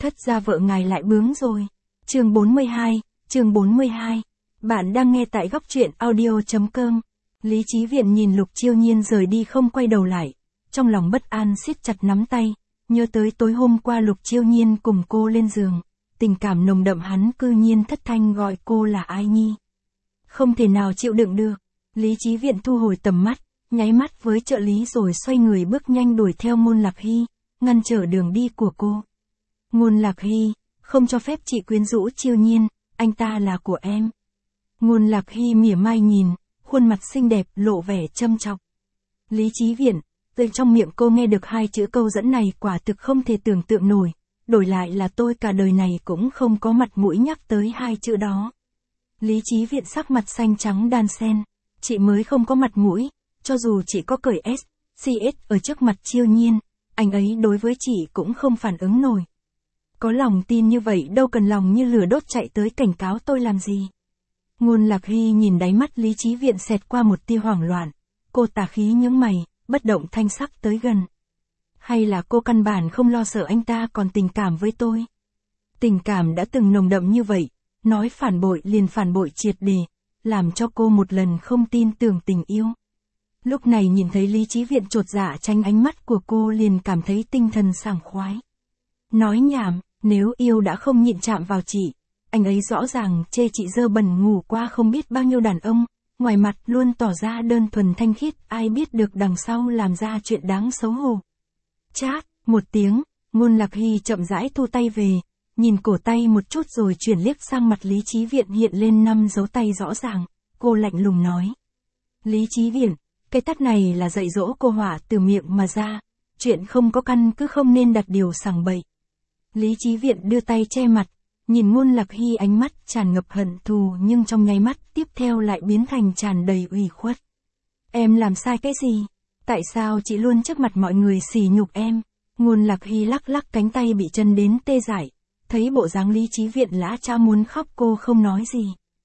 Thất gia vợ ngài lại bướng rồi. Chương 42. Bạn đang nghe tại góc truyện audio.com. Lý Chí Viện nhìn Lục Chiêu Nhiên rời đi không quay đầu lại. Trong lòng bất an siết chặt nắm tay, nhớ tới tối hôm qua Lục Chiêu Nhiên cùng cô lên giường. Tình cảm nồng đậm hắn cư nhiên thất thanh gọi cô là Ai Nhi. Không thể nào chịu đựng được. Lý Chí Viện thu hồi tầm mắt, nháy mắt với trợ lý rồi xoay người bước nhanh đuổi theo Ngôn Lạc Hy, ngăn trở đường đi của cô. Ngôn Lạc Hy, không cho phép chị quyến rũ Chiêu Nhiên, anh ta là của em. Ngôn Lạc Hy mỉa mai nhìn, khuôn mặt xinh đẹp lộ vẻ châm chọc. Lý Chí Viện, từ trong miệng cô nghe được hai chữ câu dẫn này quả thực không thể tưởng tượng nổi, đổi lại là tôi cả đời này cũng không có mặt mũi nhắc tới hai chữ đó. Lý Chí Viện sắc mặt xanh trắng đan xen, chị mới không có mặt mũi, cho dù chị có cởi CS ở trước mặt Chiêu Nhiên, anh ấy đối với chị cũng không phản ứng nổi. Có lòng tin như vậy đâu cần lòng như lửa đốt chạy tới cảnh cáo tôi làm gì. Ngôn Lạc Hy nhìn đáy mắt Lý Chí Viện xẹt qua một tia hoảng loạn, cô tà khí nhướng mày, bất động thanh sắc tới gần. Hay là cô căn bản không lo sợ anh ta còn tình cảm với tôi? Tình cảm đã từng nồng đậm như vậy, nói phản bội liền phản bội triệt để, làm cho cô một lần không tin tưởng tình yêu. Lúc này nhìn thấy Lý Chí Viện chột dạ tránh ánh mắt của cô liền cảm thấy tinh thần sảng khoái. Nói nhảm, nếu yêu đã không nhịn chạm vào chị, anh ấy rõ ràng chê chị dơ bẩn ngủ qua không biết bao nhiêu đàn ông, ngoài mặt luôn tỏ ra đơn thuần thanh khiết, ai biết được đằng sau làm ra chuyện đáng xấu hổ. Chát, một tiếng, Ngôn Lạc Hy chậm rãi thu tay về, nhìn cổ tay một chút rồi chuyển liếc sang mặt Lý Chí Viện hiện lên 5 dấu tay rõ ràng, cô lạnh lùng nói. Lý Chí Viện, cái tát này là dạy dỗ cô hỏa từ miệng mà ra, chuyện không có căn cứ không nên đặt điều sằng bậy. Lý Chí Viện đưa tay che mặt, nhìn Ngôn Lạc Hy ánh mắt tràn ngập hận thù nhưng trong nháy mắt tiếp theo lại biến thành tràn đầy ủy khuất. Em làm sai cái gì? Tại sao chị luôn trước mặt mọi người sỉ nhục em? Ngôn Lạc Hy lắc lắc cánh tay bị chân đến tê dại, thấy bộ dáng Lý Chí Viện lã chã muốn khóc cô không nói gì.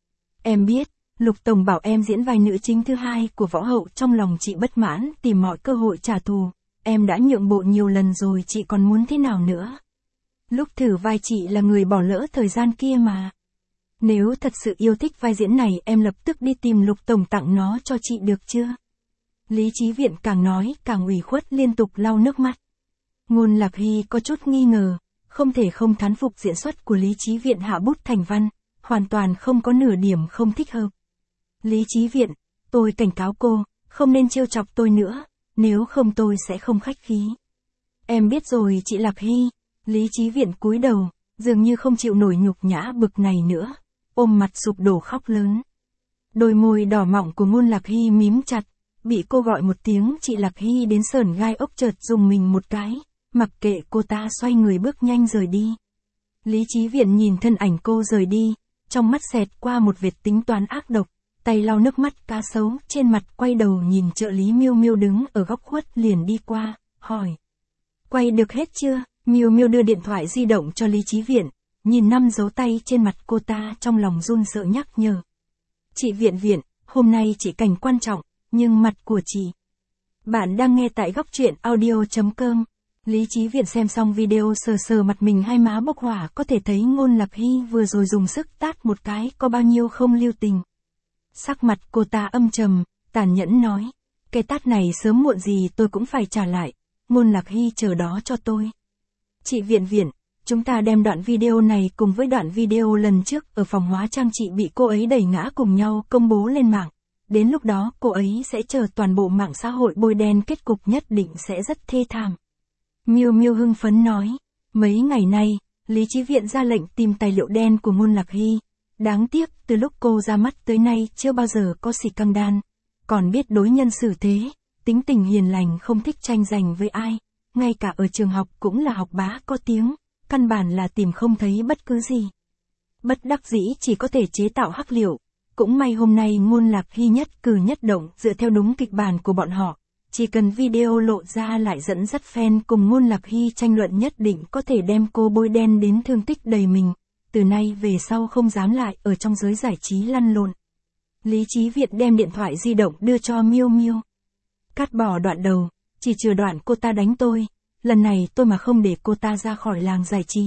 Em biết, Lục Tổng bảo em diễn vai nữ chính thứ hai của võ hậu, trong lòng chị bất mãn tìm mọi cơ hội trả thù, em đã nhượng bộ nhiều lần rồi, chị còn muốn thế nào nữa? Lúc thử vai chị là người bỏ lỡ thời gian kia mà. Nếu thật sự yêu thích vai diễn này em lập tức đi tìm Lục Tổng tặng nó cho chị được chưa? Lý Chí Viện càng nói càng ủy khuất liên tục lau nước mắt. Ngôn Lạc Hy có chút nghi ngờ, không thể không thán phục diễn xuất của Lý Chí Viện hạ bút thành văn, hoàn toàn không có nửa điểm không thích hợp. Lý Chí Viện, tôi cảnh cáo cô, không nên trêu chọc tôi nữa, nếu không tôi sẽ không khách khí. Em biết rồi chị Lạc Hy. Lý Chí Viện cúi đầu, dường như không chịu nổi nhục nhã bực này nữa, ôm mặt sụp đổ khóc lớn. Đôi môi đỏ mọng của Ngôn Lạc Hy mím chặt, bị cô gọi một tiếng chị Lạc Hy đến sởn gai ốc chợt dùng mình một cái, mặc kệ cô ta xoay người bước nhanh rời đi. Lý Chí Viện nhìn thân ảnh cô rời đi, trong mắt xẹt qua một vệt tính toán ác độc, tay lau nước mắt cá sấu trên mặt, quay đầu nhìn trợ lý Miêu Miêu đứng ở góc khuất liền đi qua, hỏi. Quay được hết chưa? Miêu Miêu đưa điện thoại di động cho Lý Chí Viện, nhìn 5 dấu tay trên mặt cô ta trong lòng run sợ nhắc nhở. Chị Viện, hôm nay chỉ cảnh quan trọng, nhưng mặt của chị. Bạn đang nghe tại góc truyện audio.com. Lý Chí Viện xem xong video sờ sờ mặt mình hai má bốc hỏa, có thể thấy Ngôn Lạc Hy vừa rồi dùng sức tát một cái có bao nhiêu không lưu tình. Sắc mặt cô ta âm trầm, tàn nhẫn nói. Cái tát này sớm muộn gì tôi cũng phải trả lại, Ngôn Lạc Hy chờ đó cho tôi. Chị Viện, chúng ta đem đoạn video này cùng với đoạn video lần trước ở phòng hóa trang chị bị cô ấy đẩy ngã cùng nhau công bố lên mạng. Đến lúc đó cô ấy sẽ chờ toàn bộ mạng xã hội bôi đen, kết cục nhất định sẽ rất thê thảm. Miêu Miêu hưng phấn nói. Mấy ngày nay, Lý Chí Viện ra lệnh tìm tài liệu đen của Ngôn Lạc Hy. Đáng tiếc, từ lúc cô ra mắt tới nay chưa bao giờ có xì căng đan. Còn biết đối nhân xử thế, tính tình hiền lành không thích tranh giành với ai. Ngay cả ở trường học cũng là học bá có tiếng, căn bản là tìm không thấy bất cứ gì. Bất đắc dĩ chỉ có thể chế tạo hắc liệu. Cũng may hôm nay Ngôn Lạc Hy nhất cử nhất động dựa theo đúng kịch bản của bọn họ. Chỉ cần video lộ ra lại dẫn dắt fan cùng Ngôn Lạc Hy tranh luận, nhất định có thể đem cô bôi đen đến thương tích đầy mình. Từ nay về sau không dám lại ở trong giới giải trí lăn lộn. Lý Chí Viện đem điện thoại di động đưa cho Miêu Miêu. Cắt bỏ đoạn đầu, chỉ trừ đoạn cô ta đánh tôi. Lần này tôi mà không để cô ta ra khỏi làng giải trí,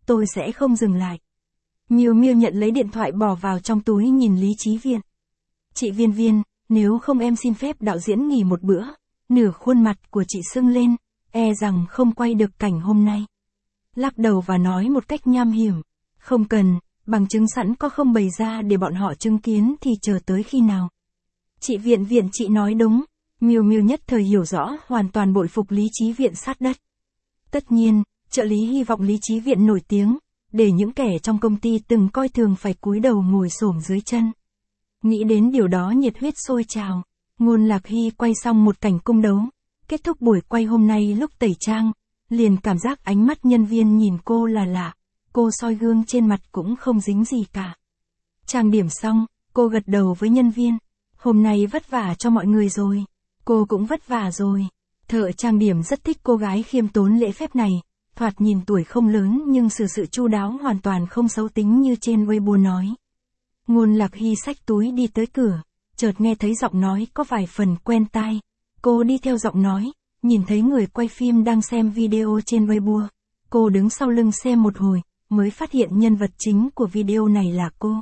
tôi sẽ không dừng lại. Miêu Miêu nhận lấy điện thoại bỏ vào trong túi nhìn Lý Chí Viện. Chị Viên Viên, nếu không em xin phép đạo diễn nghỉ một bữa. Nửa khuôn mặt của chị sưng lên, e rằng không quay được cảnh hôm nay. Lắc đầu và nói một cách nham hiểm. Không cần, bằng chứng sẵn có không bày ra để bọn họ chứng kiến thì chờ tới khi nào. Chị Viện Viện chị nói đúng. Miêu Miêu nhất thời hiểu rõ, hoàn toàn bội phục Lý Chí Viện sát đất. Tất nhiên, trợ lý hy vọng Lý Chí Viện nổi tiếng, để những kẻ trong công ty từng coi thường phải cúi đầu ngồi xổm dưới chân. Nghĩ đến điều đó nhiệt huyết sôi trào. Ngôn Lạc Hy quay xong một cảnh cung đấu. Kết thúc buổi quay hôm nay lúc tẩy trang, liền cảm giác ánh mắt nhân viên nhìn cô là lạ. Cô soi gương trên mặt cũng không dính gì cả. Trang điểm xong, cô gật đầu với nhân viên. Hôm nay vất vả cho mọi người rồi. Cô cũng vất vả rồi. Thợ trang điểm rất thích cô gái khiêm tốn lễ phép này. Thoạt nhìn tuổi không lớn nhưng sự chu đáo hoàn toàn không xấu tính như trên Weibo nói. Ngôn Lạc Hy xách túi đi tới cửa, chợt nghe thấy giọng nói có vài phần quen tai. Cô đi theo giọng nói, nhìn thấy người quay phim đang xem video trên Weibo. Cô đứng sau lưng xem một hồi, mới phát hiện nhân vật chính của video này là cô.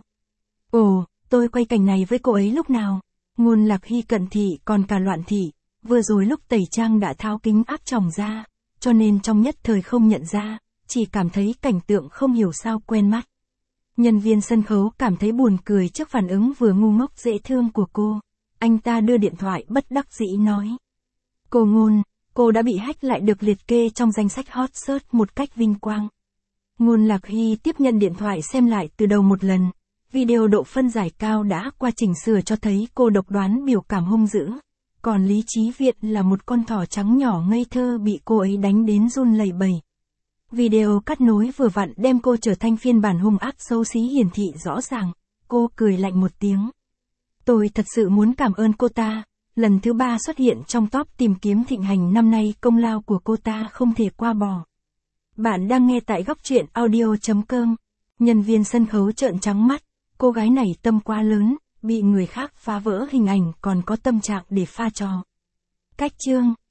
Ồ, tôi quay cảnh này với cô ấy lúc nào? Ngôn Lạc Hy cận thị còn cả loạn thị, vừa rồi lúc tẩy trang đã tháo kính áp tròng ra, cho nên trong nhất thời không nhận ra, chỉ cảm thấy cảnh tượng không hiểu sao quen mắt. Nhân viên sân khấu cảm thấy buồn cười trước phản ứng vừa ngu ngốc dễ thương của cô. Anh ta đưa điện thoại bất đắc dĩ nói. Cô Ngôn, cô đã bị hack lại được liệt kê trong danh sách hot search một cách vinh quang. Ngôn Lạc Hy tiếp nhận điện thoại xem lại từ đầu một lần. Video độ phân giải cao đã qua chỉnh sửa cho thấy cô độc đoán biểu cảm hung dữ. Còn Lý Chí Viện là một con thỏ trắng nhỏ ngây thơ bị cô ấy đánh đến run lẩy bẩy. Video cắt nối vừa vặn đem cô trở thành phiên bản hung ác xấu xí hiển thị rõ ràng. Cô cười lạnh một tiếng. Tôi thật sự muốn cảm ơn cô ta. Lần thứ 3 xuất hiện trong top tìm kiếm thịnh hành năm nay, công lao của cô ta không thể qua bỏ. Bạn đang nghe tại góc truyện audio.com. Nhân viên sân khấu trợn trắng mắt. Cô gái này tâm quá lớn, bị người khác phá vỡ hình ảnh còn có tâm trạng để pha trò. Cách chương